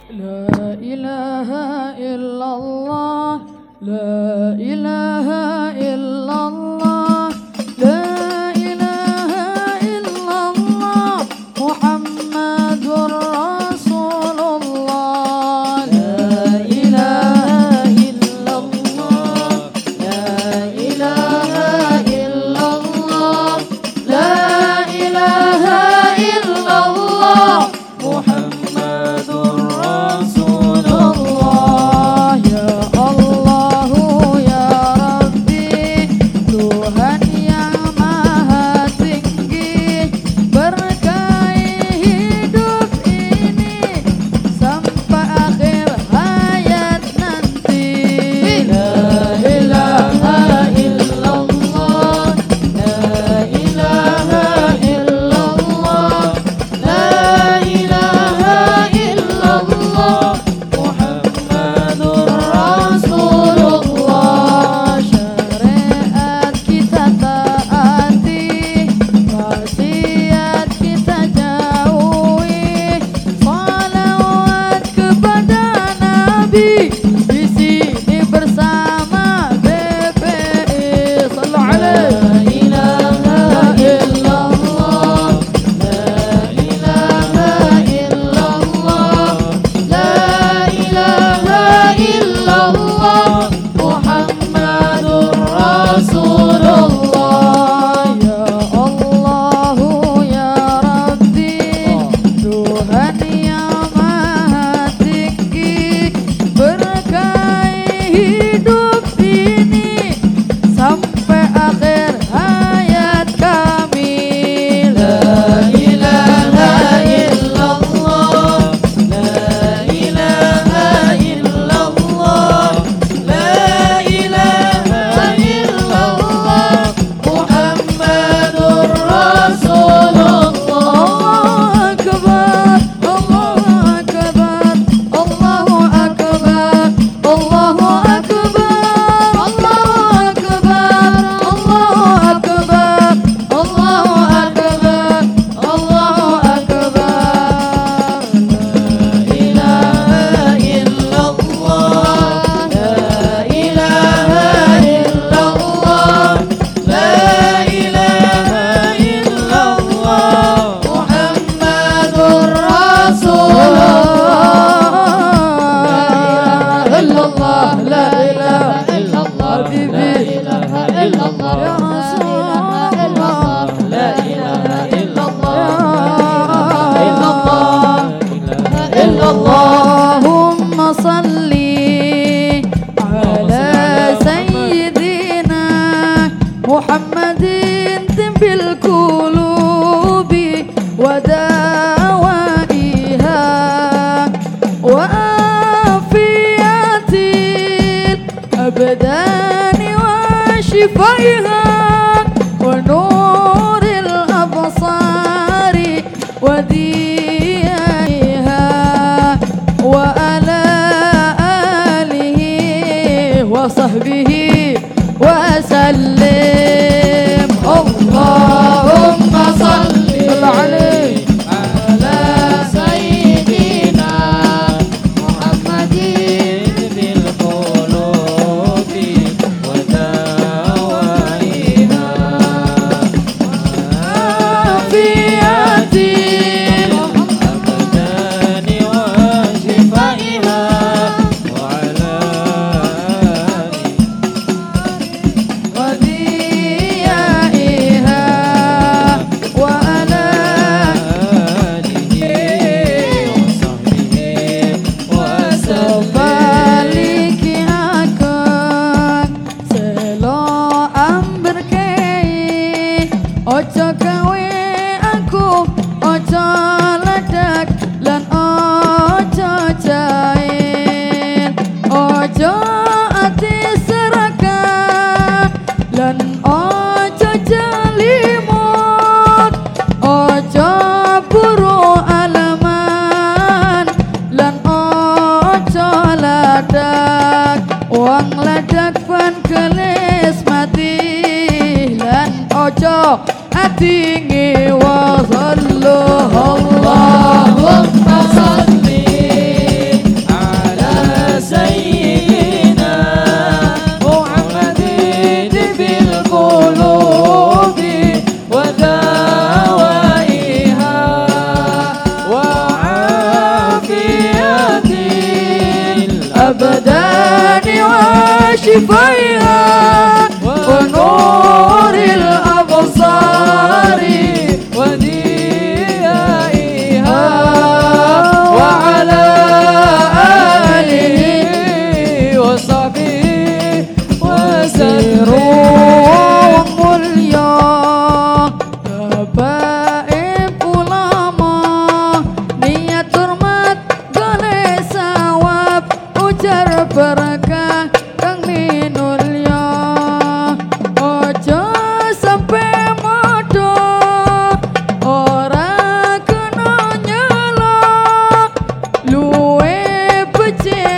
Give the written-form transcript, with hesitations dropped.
لا إله إلا الله لا إله إلا الله لا إله إلا الله محمد رسول الله لا إله إلا الله لا إله إلا الله لا إله إلا الله محمد رسول الله يا الله يا Rabbi Tuhan yang maha tinggi berkahi hidup ini sampai akhir hayat nanti la ilaha illallah la ilaha illallah la ilaha illallah Muhammadur Rasulullah syariat kita taati maksiat kita jauhi salawat kepada Nabi di sini bersama BPI sallallahu alaihi la ilaha illallah la ilaha illallah la ilaha illallah Muhammadur Rasulullah ya Allah ya Rabbi Tuhan yang maha tinggi berkahi hidup ini sampai akhir hayat kami la ilaha illallah la ilaha illallah la ilaha illallah Muhammadur Rasulullah Allahu akbar Allahu akbar Allahu akbar Allahu akbar Allahu akbar Allahu akbar Allahu akbar la ilaha illallah la ilaha illallah la ilaha illallah Muhammadur Rasulullah la ilaha illallah habibi la ilaha illallah ya Rasulullah la ilaha illallah Allahumma salli ala sayyidina Muhammadin timbil qulubi wa dawaiha wa afiyatil abdani wa shifaiha wa nuril absari wa diyaiha wa ala alihi wa sahbihi wa sallim Allahumma salli alaihi ala sayyidina Muhammadin bil qulubi wa dawaiha afiyatil abdani wa shifaiha wa ala وديائها وعلى آله وصحبه وسلم Baliki akan selo amberkei ojo gawe aku ojo ledak lan ojo jain ojo ati serakah lan ojo jalimut ojo buru alaman lan ojo ladak wong ladak pan kelis mati lan ojo ati ngewa sallallahu Allahumma salli وشفيها ونور الأبصار وديائها وعلى آله وصحبه وسلم mulia baik ulama niat hormat golek sawab ujar berkah kang minulya ojo sampe modo ora kena nyala luwe becik